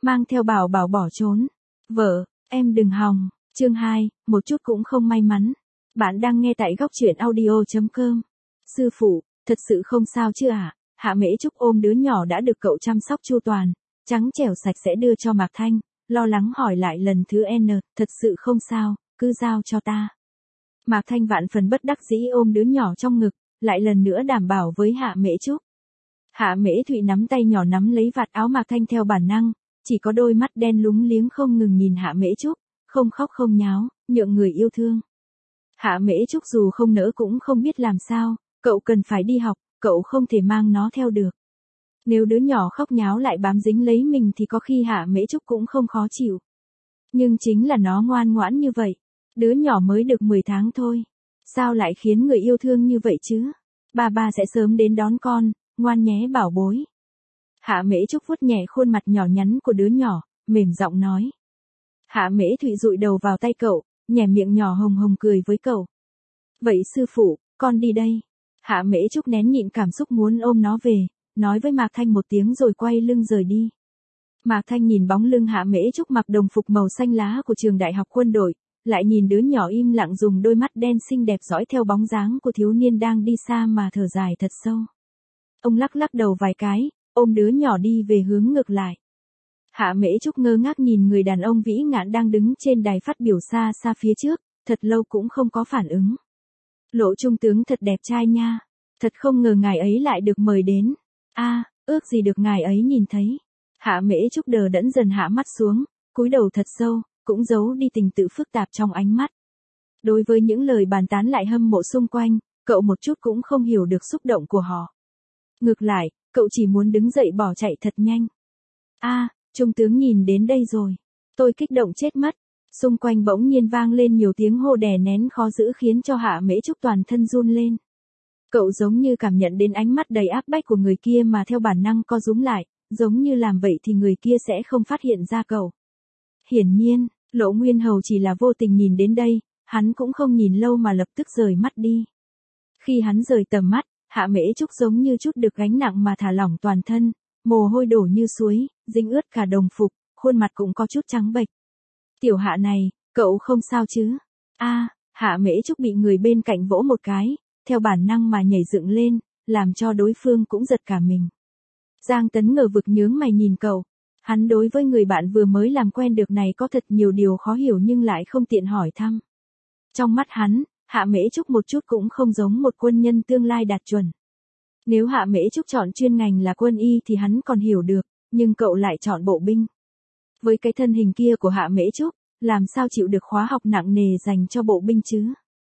mang theo bảo bảo bỏ trốn. Vợ, em đừng hòng. Chương 2, một chút cũng không may mắn. Bạn đang nghe tại góc truyện audio.com. Sư phụ, thật sự không sao chứ ạ? Hạ Mễ Trúc ôm đứa nhỏ đã được cậu chăm sóc chu toàn, trắng trẻo sạch sẽ đưa cho Mạc Thanh, lo lắng hỏi lại lần thứ N, thật sự không sao, cứ giao cho ta. Mạc Thanh vạn phần bất đắc dĩ ôm đứa nhỏ trong ngực, lại lần nữa đảm bảo với Hạ Mễ Trúc. Hạ Mễ Thụy nắm tay nhỏ nắm lấy vạt áo Mạc Thanh theo bản năng, chỉ có đôi mắt đen lúng liếng không ngừng nhìn Hạ Mễ Trúc, không khóc không nháo, nhượng người yêu thương. Hạ Mễ Trúc dù không nỡ cũng không biết làm sao, cậu cần phải đi học, cậu không thể mang nó theo được. Nếu đứa nhỏ khóc nháo lại bám dính lấy mình thì có khi Hạ Mễ Trúc cũng không khó chịu. Nhưng chính là nó ngoan ngoãn như vậy. Đứa nhỏ mới được 10 tháng thôi. Sao lại khiến người yêu thương như vậy chứ? Ba sẽ sớm đến đón con, ngoan nhé bảo bối. Hạ Mễ Trúc vuốt nhẹ khuôn mặt nhỏ nhắn của đứa nhỏ, mềm giọng nói. Hạ Mễ Thụy dụi đầu vào tay cậu, nhè miệng nhỏ hồng hồng cười với cậu. Vậy sư phụ, con đi đây. Hạ Mễ Trúc nén nhịn cảm xúc muốn ôm nó về, nói với Mạc Thanh một tiếng rồi quay lưng rời đi. Mạc Thanh nhìn bóng lưng Hạ Mễ Trúc mặc đồng phục màu xanh lá của trường đại học quân đội, lại nhìn đứa nhỏ im lặng dùng đôi mắt đen xinh đẹp dõi theo bóng dáng của thiếu niên đang đi xa mà thở dài thật sâu. Ông lắc lắc đầu vài cái, ôm đứa nhỏ đi về hướng ngược lại. Hạ Mễ Trúc ngơ ngác nhìn người đàn ông vĩ ngạn đang đứng trên đài phát biểu xa xa phía trước, thật lâu cũng không có phản ứng. Lộ trung tướng thật đẹp trai nha, thật không ngờ ngài ấy lại được mời đến. Ước gì được ngài ấy nhìn thấy. Hạ Mễ Trúc đờ đẫn dần hạ mắt xuống, cúi đầu thật sâu, cũng giấu đi tình tự phức tạp trong ánh mắt. Đối với những lời bàn tán lại hâm mộ xung quanh, cậu một chút cũng không hiểu được xúc động của họ. Ngược lại, cậu chỉ muốn đứng dậy bỏ chạy thật nhanh. Trung tướng nhìn đến đây rồi. Tôi kích động chết mất. Xung quanh bỗng nhiên vang lên nhiều tiếng hô đè nén khó giữ khiến cho Hạ Mễ Trúc toàn thân run lên. Cậu giống như cảm nhận đến ánh mắt đầy áp bách của người kia mà theo bản năng co rúm lại, giống như làm vậy thì người kia sẽ không phát hiện ra cậu. Hiển nhiên, Lộ Nguyên Hầu chỉ là vô tình nhìn đến đây, hắn cũng không nhìn lâu mà lập tức rời mắt đi. Khi hắn rời tầm mắt, Hạ Mễ Trúc giống như chút được gánh nặng mà thả lỏng toàn thân, mồ hôi đổ như suối, dính ướt cả đồng phục, khuôn mặt cũng có chút trắng bệch. Tiểu Hạ này, cậu không sao chứ? Hạ Mễ Trúc bị người bên cạnh vỗ một cái, theo bản năng mà nhảy dựng lên, làm cho đối phương cũng giật cả mình. Giang Tấn ngờ vực nhướng mày nhìn cậu. Hắn đối với người bạn vừa mới làm quen được này có thật nhiều điều khó hiểu nhưng lại không tiện hỏi thăm. Trong mắt hắn, Hạ Mễ Trúc một chút cũng không giống một quân nhân tương lai đạt chuẩn. Nếu Hạ Mễ Trúc chọn chuyên ngành là quân y thì hắn còn hiểu được, nhưng cậu lại chọn bộ binh. Với cái thân hình kia của Hạ Mễ Trúc, làm sao chịu được khóa học nặng nề dành cho bộ binh chứ?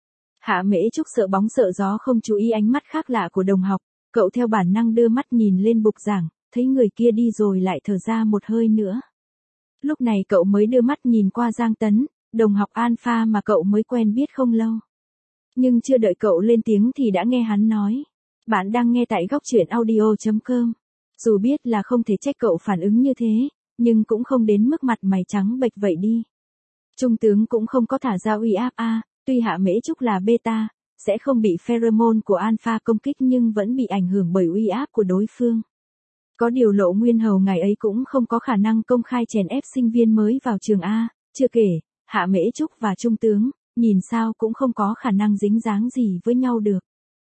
Hạ Mễ Trúc sợ bóng sợ gió không chú ý ánh mắt khác lạ của đồng học, cậu theo bản năng đưa mắt nhìn lên bục giảng, thấy người kia đi rồi lại thở ra một hơi nữa. Lúc này cậu mới đưa mắt nhìn qua Giang Tấn, đồng học Alpha mà cậu mới quen biết không lâu. Nhưng chưa đợi cậu lên tiếng thì đã nghe hắn nói. Bạn đang nghe tại góc truyện audio.com. Dù biết là không thể trách cậu phản ứng như thế, nhưng cũng không đến mức mặt mày trắng bệch vậy đi. Trung tướng cũng không có thả ra uy áp tuy Hạ Mễ Trúc là beta, sẽ không bị pheromone của Alpha công kích nhưng vẫn bị ảnh hưởng bởi uy áp của đối phương. Có điều Lộ Nguyên Hầu ngày ấy cũng không có khả năng công khai chèn ép sinh viên mới vào trường chưa kể, Hạ Mễ Trúc và Trung tướng, nhìn sao cũng không có khả năng dính dáng gì với nhau được.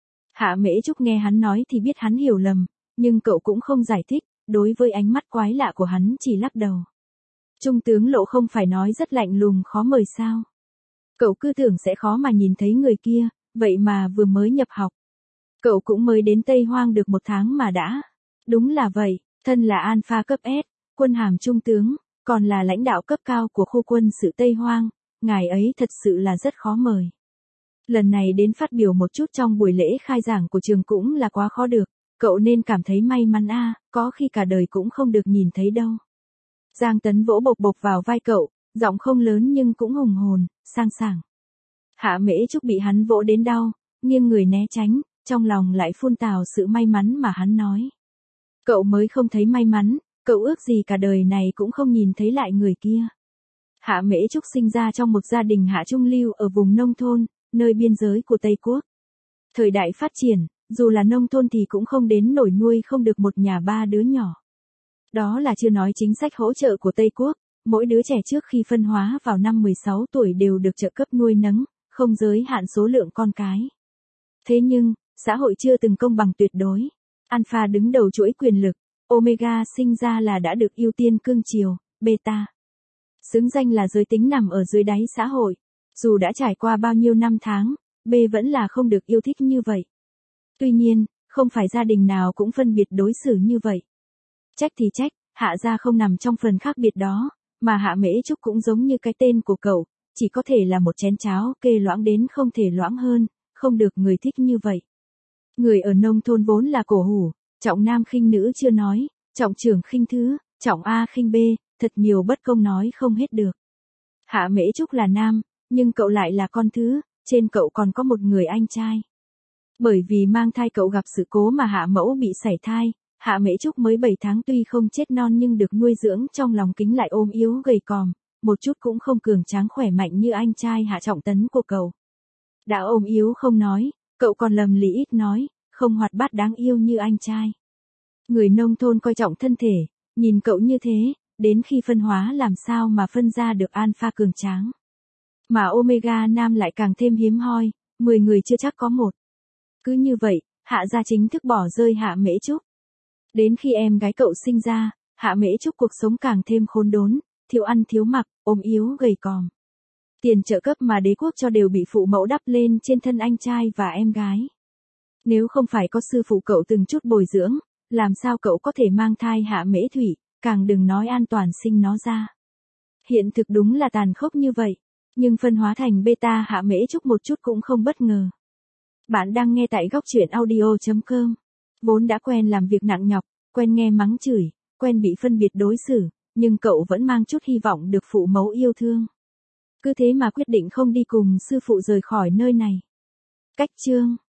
Hạ Mễ Trúc nghe hắn nói thì biết hắn hiểu lầm, nhưng cậu cũng không giải thích, đối với ánh mắt quái lạ của hắn chỉ lắc đầu. Trung tướng Lộ không phải nói rất lạnh lùng khó mời sao? Cậu cứ tưởng sẽ khó mà nhìn thấy người kia, vậy mà vừa mới nhập học. Cậu cũng mới đến Tây Hoang được 1 tháng mà đã. Đúng là vậy, thân là Alpha cấp S, quân hàm trung tướng, còn là lãnh đạo cấp cao của khu quân sự Tây Hoang, ngài ấy thật sự là rất khó mời. Lần này đến phát biểu một chút trong buổi lễ khai giảng của trường cũng là quá khó được, cậu nên cảm thấy may mắn có khi cả đời cũng không được nhìn thấy đâu. Giang Tấn vỗ bộc bộc vào vai cậu, giọng không lớn nhưng cũng hùng hồn, sang sảng. Hạ Mễ Trúc bị hắn vỗ đến đau, nghiêng người né tránh, trong lòng lại phun tào sự may mắn mà hắn nói. Cậu mới không thấy may mắn, cậu ước gì cả đời này cũng không nhìn thấy lại người kia. Hạ Mễ Trúc sinh ra trong một gia đình hạ trung lưu ở vùng nông thôn, nơi biên giới của Tây Quốc. Thời đại phát triển, dù là nông thôn thì cũng không đến nổi nuôi không được một nhà 3 đứa nhỏ. Đó là chưa nói chính sách hỗ trợ của Tây Quốc, mỗi đứa trẻ trước khi phân hóa vào năm 16 tuổi đều được trợ cấp nuôi nấng, không giới hạn số lượng con cái. Thế nhưng, xã hội chưa từng công bằng tuyệt đối. Alpha đứng đầu chuỗi quyền lực, Omega sinh ra là đã được ưu tiên cưng chiều, Beta xứng danh là giới tính nằm ở dưới đáy xã hội. Dù đã trải qua bao nhiêu năm tháng, B vẫn là không được yêu thích như vậy. Tuy nhiên, không phải gia đình nào cũng phân biệt đối xử như vậy. Trách thì trách, Hạ gia không nằm trong phần khác biệt đó, mà Hạ Mễ Trúc cũng giống như cái tên của cậu, chỉ có thể là một chén cháo kê loãng đến không thể loãng hơn, không được người thích như vậy. Người ở nông thôn vốn là cổ hủ, trọng nam khinh nữ chưa nói, trọng trưởng khinh thứ, trọng A khinh B, thật nhiều bất công nói không hết được. Hạ Mễ Trúc là nam, nhưng cậu lại là con thứ, trên cậu còn có một người anh trai. Bởi vì mang thai cậu gặp sự cố mà Hạ Mẫu bị sảy thai, Hạ Mễ Trúc mới 7 tháng tuy không chết non nhưng được nuôi dưỡng trong lòng kính lại ôm yếu gầy còm, một chút cũng không cường tráng khỏe mạnh như anh trai Hạ Trọng Tấn của cậu. Đã ôm yếu không nói, cậu còn lầm lì ít nói, không hoạt bát đáng yêu như anh trai. Người nông thôn coi trọng thân thể, nhìn cậu như thế, đến khi phân hóa làm sao mà phân ra được alpha cường tráng. Mà Omega nam lại càng thêm hiếm hoi, 10 người chưa chắc có một. Cứ như vậy, Hạ gia chính thức bỏ rơi Hạ Mễ Trúc. Đến khi em gái cậu sinh ra, Hạ Mễ Trúc cuộc sống càng thêm khốn đốn, thiếu ăn thiếu mặc, ốm yếu gầy còm. Tiền trợ cấp mà đế quốc cho đều bị phụ mẫu đắp lên trên thân anh trai và em gái. Nếu không phải có sư phụ cậu từng chút bồi dưỡng, làm sao cậu có thể mang thai Hạ Mễ Thủy, càng đừng nói an toàn sinh nó ra. Hiện thực đúng là tàn khốc như vậy, nhưng phân hóa thành beta Hạ Mễ Trúc một chút cũng không bất ngờ. Bạn đang nghe tại góc truyện audio.com. Vốn đã quen làm việc nặng nhọc, quen nghe mắng chửi, quen bị phân biệt đối xử, nhưng cậu vẫn mang chút hy vọng được phụ mẫu yêu thương. Cứ thế mà quyết định không đi cùng sư phụ rời khỏi nơi này. Cách chương